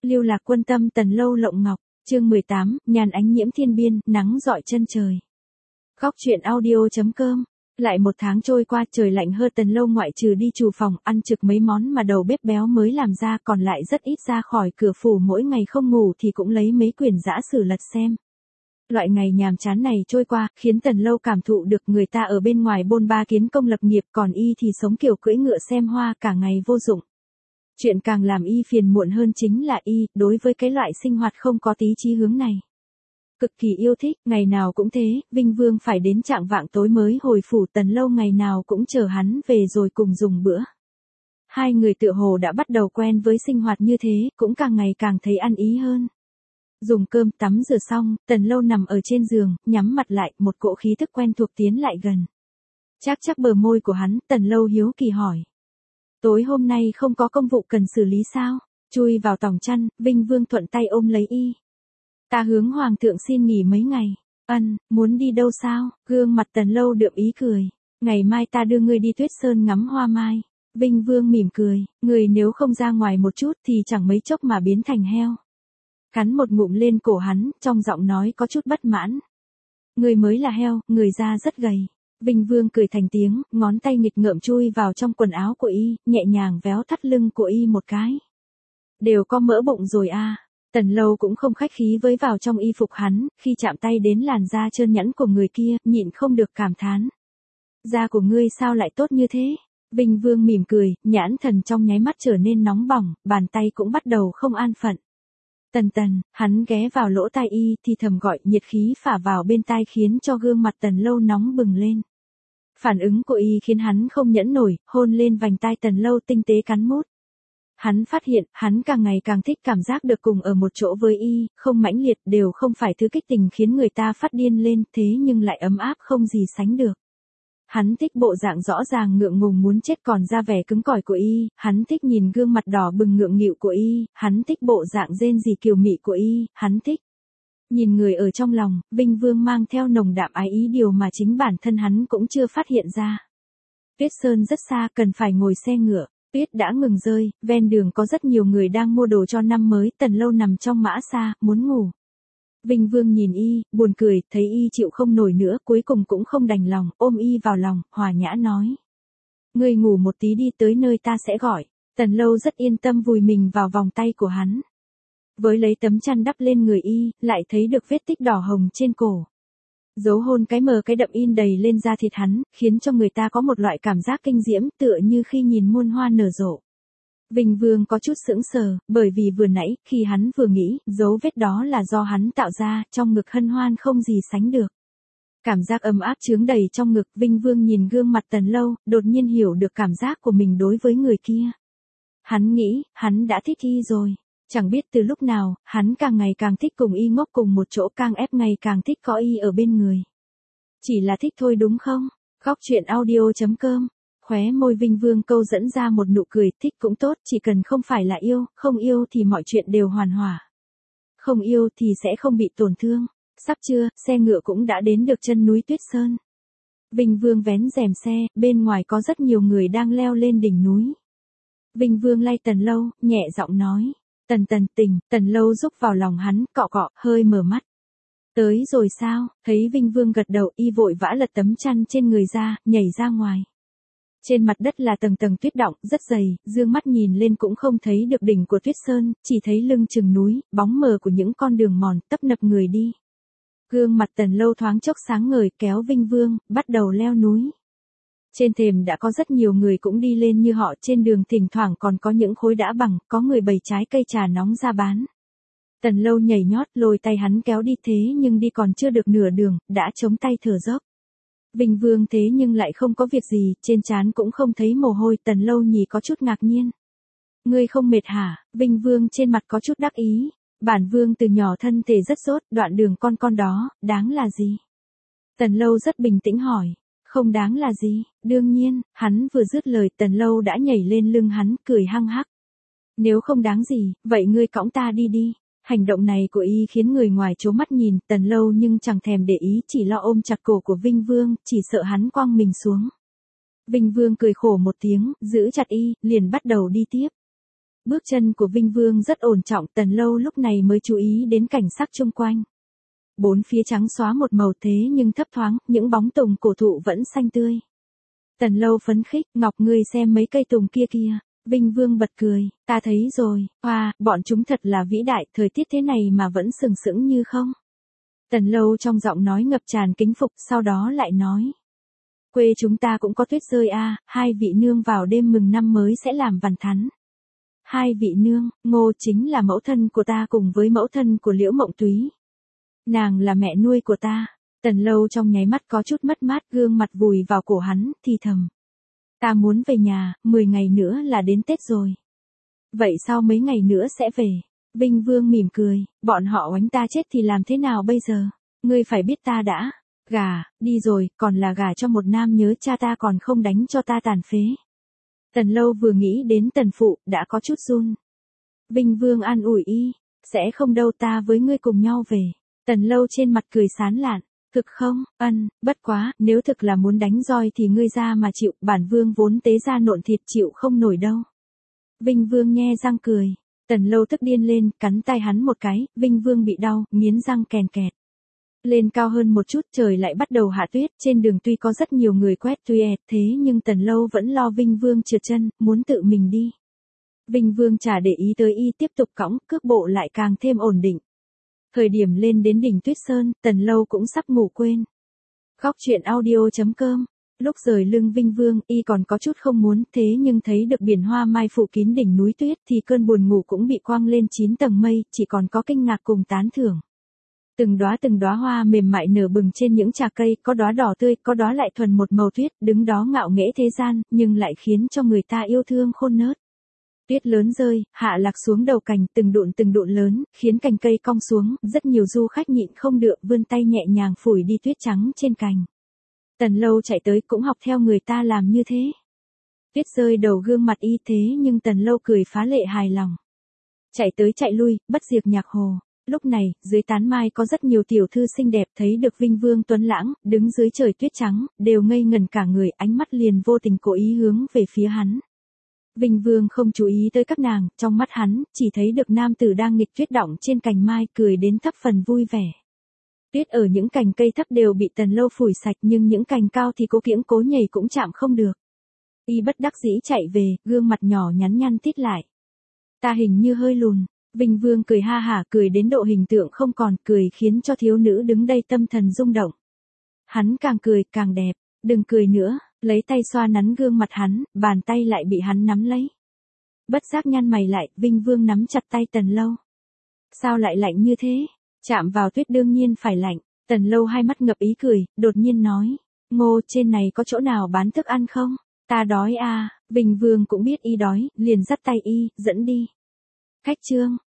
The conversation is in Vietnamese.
Lưu lạc quân tâm Tần Lâu Lộng Ngọc, chương 18, nhàn ánh nhiễm thiên biên, nắng rọi chân trời. Góc truyện audio.com. Lại một tháng trôi qua, trời lạnh hơn, Tần Lâu ngoại trừ đi trù phòng ăn trực mấy món mà đầu bếp béo mới làm ra, còn lại rất ít ra khỏi cửa phủ, mỗi ngày không ngủ thì cũng lấy mấy quyển dã sử lật xem. Loại ngày nhàm chán này trôi qua, khiến Tần Lâu cảm thụ được người ta ở bên ngoài bôn ba kiến công lập nghiệp, còn y thì sống kiểu cưỡi ngựa xem hoa, cả ngày vô dụng. Chuyện càng làm y phiền muộn hơn chính là y, đối với cái loại sinh hoạt không có tí chí hướng này, cực kỳ yêu thích, ngày nào cũng thế, Vinh Vương phải đến chạng vạng tối mới hồi phủ, Tần Lâu ngày nào cũng chờ hắn về rồi cùng dùng bữa. Hai người tựa hồ đã bắt đầu quen với sinh hoạt như thế, cũng càng ngày càng thấy ăn ý hơn. Dùng cơm, tắm rửa xong, Tần Lâu nằm ở trên giường, nhắm mặt lại, một cỗ khí thức quen thuộc tiến lại gần. Chắc bờ môi của hắn, Tần Lâu hiếu kỳ hỏi. Tối hôm nay không có công vụ cần xử lý sao? Chui vào tòng chăn, Vinh Vương thuận tay ôm lấy y. Ta hướng hoàng thượng xin nghỉ mấy ngày. Muốn đi đâu sao? Gương mặt Tần Lâu đượm ý cười. Ngày mai ta đưa ngươi đi Tuyết Sơn ngắm hoa mai. Vinh Vương mỉm cười, người nếu không ra ngoài một chút thì chẳng mấy chốc mà biến thành heo. Cắn một ngụm lên cổ hắn, trong giọng nói có chút bất mãn. Người mới là heo, người da rất gầy. Vinh Vương cười thành tiếng, ngón tay nghịch ngợm chui vào trong quần áo của y, nhẹ nhàng véo thắt lưng của y một cái. Đều có mỡ bụng rồi à. Tần Lâu cũng không khách khí với vào trong y phục hắn, khi chạm tay đến làn da trơn nhẵn của người kia, nhịn không được cảm thán. Da của ngươi sao lại tốt như thế? Vinh Vương mỉm cười, nhãn thần trong nháy mắt trở nên nóng bỏng, bàn tay cũng bắt đầu không an phận. Tần, hắn ghé vào lỗ tai y thì thầm gọi, nhiệt khí phả vào bên tai khiến cho gương mặt Tần Lâu nóng bừng lên. Phản ứng của y khiến hắn không nhẫn nổi, hôn lên vành tai Tần Lâu tinh tế cắn mút. Hắn phát hiện, hắn càng ngày càng thích cảm giác được cùng ở một chỗ với y, không mãnh liệt, đều không phải thứ kích tình khiến người ta phát điên lên, thế nhưng lại ấm áp không gì sánh được. Hắn thích bộ dạng rõ ràng ngượng ngùng muốn chết còn ra vẻ cứng cỏi của y, hắn thích nhìn gương mặt đỏ bừng ngượng nghịu của y, hắn thích bộ dạng rên rỉ kiều mị của y, hắn thích nhìn người ở trong lòng. Vinh Vương mang theo nồng đạm ái ý, điều mà chính bản thân hắn cũng chưa phát hiện ra. Tuyết Sơn rất xa, cần phải ngồi xe ngựa. Tuyết đã ngừng rơi, ven đường có rất nhiều người đang mua đồ cho năm mới, Tần Lâu nằm trong mã xa, muốn ngủ. Vinh Vương nhìn y, buồn cười, thấy y chịu không nổi nữa, cuối cùng cũng không đành lòng, ôm y vào lòng, hòa nhã nói. Ngươi ngủ một tí đi, tới nơi ta sẽ gọi. Tần Lâu rất yên tâm vùi mình vào vòng tay của hắn. Với lấy tấm chăn đắp lên người y, lại thấy được vết tích đỏ hồng trên cổ. Dấu hôn cái mờ cái đậm in đầy lên da thịt hắn, khiến cho người ta có một loại cảm giác kinh diễm, tựa như khi nhìn muôn hoa nở rộ. Vinh Vương có chút sững sờ, bởi vì vừa nãy, khi hắn vừa nghĩ, dấu vết đó là do hắn tạo ra, trong ngực hân hoan không gì sánh được. Cảm giác ấm áp chướng đầy trong ngực, Vinh Vương nhìn gương mặt Tần Lâu, đột nhiên hiểu được cảm giác của mình đối với người kia. Hắn nghĩ, hắn đã thích y rồi. Chẳng biết từ lúc nào, hắn càng ngày càng thích cùng y ngốc cùng một chỗ, càng ép ngày càng thích có y ở bên người. Chỉ là thích thôi đúng không? Góc truyện audio.com. Khóe môi Vinh Vương câu dẫn ra một nụ cười, thích cũng tốt, chỉ cần không phải là yêu, không yêu thì mọi chuyện đều hoàn hòa. Không yêu thì sẽ không bị tổn thương. Sắp trưa, xe ngựa cũng đã đến được chân núi Tuyết Sơn. Vinh Vương vén rèm xe, bên ngoài có rất nhiều người đang leo lên đỉnh núi. Vinh Vương lay Tần Lâu, nhẹ giọng nói. Tỉnh, Tần Lâu rúc vào lòng hắn, cọ cọ, hơi mở mắt. Tới rồi sao? Thấy Vinh Vương gật đầu, y vội vã lật tấm chăn trên người ra, nhảy ra ngoài. Trên mặt đất là tầng tầng tuyết đọng, rất dày, dương mắt nhìn lên cũng không thấy được đỉnh của Tuyết Sơn, chỉ thấy lưng chừng núi, bóng mờ của những con đường mòn, tấp nập người đi. Gương mặt Tần Lâu thoáng chốc sáng ngời, kéo Vinh Vương, bắt đầu leo núi. Trên thềm đã có rất nhiều người cũng đi lên như họ, trên đường thỉnh thoảng còn có những khối đá bằng, có người bày trái cây trà nóng ra bán. Tần Lâu nhảy nhót, lôi tay hắn kéo đi, thế nhưng đi còn chưa được nửa đường, đã chống tay thở dốc. Vinh Vương thế nhưng lại không có việc gì, trên trán cũng không thấy mồ hôi, Tần Lâu nhì có chút ngạc nhiên. Ngươi không mệt hả? Vinh Vương trên mặt có chút đắc ý. Bản Vương từ nhỏ thân thể rất sốt, đoạn đường con đó, đáng là gì? Tần Lâu rất bình tĩnh hỏi. Không đáng là gì, đương nhiên, hắn vừa dứt lời Tần Lâu đã nhảy lên lưng hắn, cười hăng hắc. Nếu không đáng gì, vậy ngươi cõng ta đi đi. Hành động này của y khiến người ngoài trố mắt nhìn, Tần Lâu nhưng chẳng thèm để ý, chỉ lo ôm chặt cổ của Vinh Vương, chỉ sợ hắn quăng mình xuống. Vinh Vương cười khổ một tiếng, giữ chặt y, liền bắt đầu đi tiếp. Bước chân của Vinh Vương rất ổn trọng, Tần Lâu lúc này mới chú ý đến cảnh sắc chung quanh. Bốn phía trắng xóa một màu thế nhưng thấp thoáng, những bóng tùng cổ thụ vẫn xanh tươi. Tần Lâu phấn khích, Ngọc ngươi xem mấy cây tùng kia kìa. Vinh Vương bật cười, ta thấy rồi, wow, bọn chúng thật là vĩ đại, thời tiết thế này mà vẫn sừng sững như không. Tần Lâu trong giọng nói ngập tràn kính phục, sau đó lại nói. Quê chúng ta cũng có tuyết rơi a, hai vị nương vào đêm mừng năm mới sẽ làm vằn thắn. Hai vị nương, Ngô chính là mẫu thân của ta cùng với mẫu thân của Liễu Mộng Túy. Nàng là mẹ nuôi của ta. Tần Lâu trong nháy mắt có chút mất mát, gương mặt vùi vào cổ hắn, thì thầm. Ta muốn về nhà, 10 ngày nữa là đến Tết rồi. Vậy sau mấy ngày nữa sẽ về. Vinh Vương mỉm cười, bọn họ oánh ta chết thì làm thế nào bây giờ? Ngươi phải biết ta đã. Gà, đi rồi, còn là gà cho một nam nhớ cha ta còn không đánh cho ta tàn phế. Tần Lâu vừa nghĩ đến Tần Phụ, đã có chút run. Vinh Vương an ủi y, sẽ không đâu, ta với ngươi cùng nhau về. Tần Lâu trên mặt cười sán lạn, thực không, bất quá, nếu thực là muốn đánh roi thì ngươi ra mà chịu, bản Vương vốn tế ra nộn thịt chịu không nổi đâu. Vinh Vương nhe răng cười, Tần Lâu tức điên lên, cắn tay hắn một cái, Vinh Vương bị đau, nghiến răng kèn kẹt. Lên cao hơn một chút trời lại bắt đầu hạ tuyết, trên đường tuy có rất nhiều người quét tuét, thế nhưng Tần Lâu vẫn lo Vinh Vương trượt chân, muốn tự mình đi. Vinh Vương chả để ý tới y, tiếp tục cõng, cước bộ lại càng thêm ổn định. Thời điểm lên đến đỉnh Tuyết Sơn, Tần Lâu cũng sắp ngủ quên. Góc truyện audio.com. Lúc rời lưng Vinh Vương, y còn có chút không muốn, thế nhưng thấy được biển hoa mai phủ kín đỉnh núi tuyết thì cơn buồn ngủ cũng bị quăng lên 9 tầng mây, chỉ còn có kinh ngạc cùng tán thưởng. Từng đóa hoa mềm mại nở bừng trên những trà cây, có đóa đỏ tươi, có đóa lại thuần một màu tuyết, đứng đó ngạo nghễ thế gian, nhưng lại khiến cho người ta yêu thương khôn nớt. Tuyết lớn rơi, hạ lạc xuống đầu cành, từng đụn lớn, khiến cành cây cong xuống, rất nhiều du khách nhịn không được vươn tay nhẹ nhàng phủi đi tuyết trắng trên cành. Tần Lâu chạy tới cũng học theo người ta làm như thế. Tuyết rơi đầu gương mặt y thế nhưng Tần Lâu cười phá lệ hài lòng. Chạy tới chạy lui, bất diệt nhạc hồ. Lúc này, dưới tán mai có rất nhiều tiểu thư xinh đẹp thấy được Vinh Vương tuấn lãng, đứng dưới trời tuyết trắng, đều ngây ngẩn cả người, ánh mắt liền vô tình cố ý hướng về phía hắn. Vinh Vương không chú ý tới các nàng, trong mắt hắn, chỉ thấy được nam tử đang nghịch tuyết đọng trên cành mai, cười đến thấp phần vui vẻ. Tuyết ở những cành cây thấp đều bị Tần Lâu phủi sạch nhưng những cành cao thì cố kiễng cố nhảy cũng chạm không được. Y bất đắc dĩ chạy về, gương mặt nhỏ nhắn nhăn tít lại. Ta hình như hơi lùn. Vinh Vương cười ha hả, cười đến độ hình tượng không còn, cười khiến cho thiếu nữ đứng đây tâm thần rung động. Hắn càng cười càng đẹp, đừng cười nữa, lấy tay xoa nắn gương mặt hắn, bàn tay lại bị hắn nắm lấy. Bất giác nhăn mày lại, Vinh Vương nắm chặt tay Tần Lâu. Sao lại lạnh như thế? Chạm vào tuyết đương nhiên phải lạnh. Tần Lâu hai mắt ngập ý cười, đột nhiên nói. Ngô, trên này có chỗ nào bán thức ăn không? Ta đói à. Vinh Vương cũng biết y đói, liền dắt tay y, dẫn đi. Khách trương.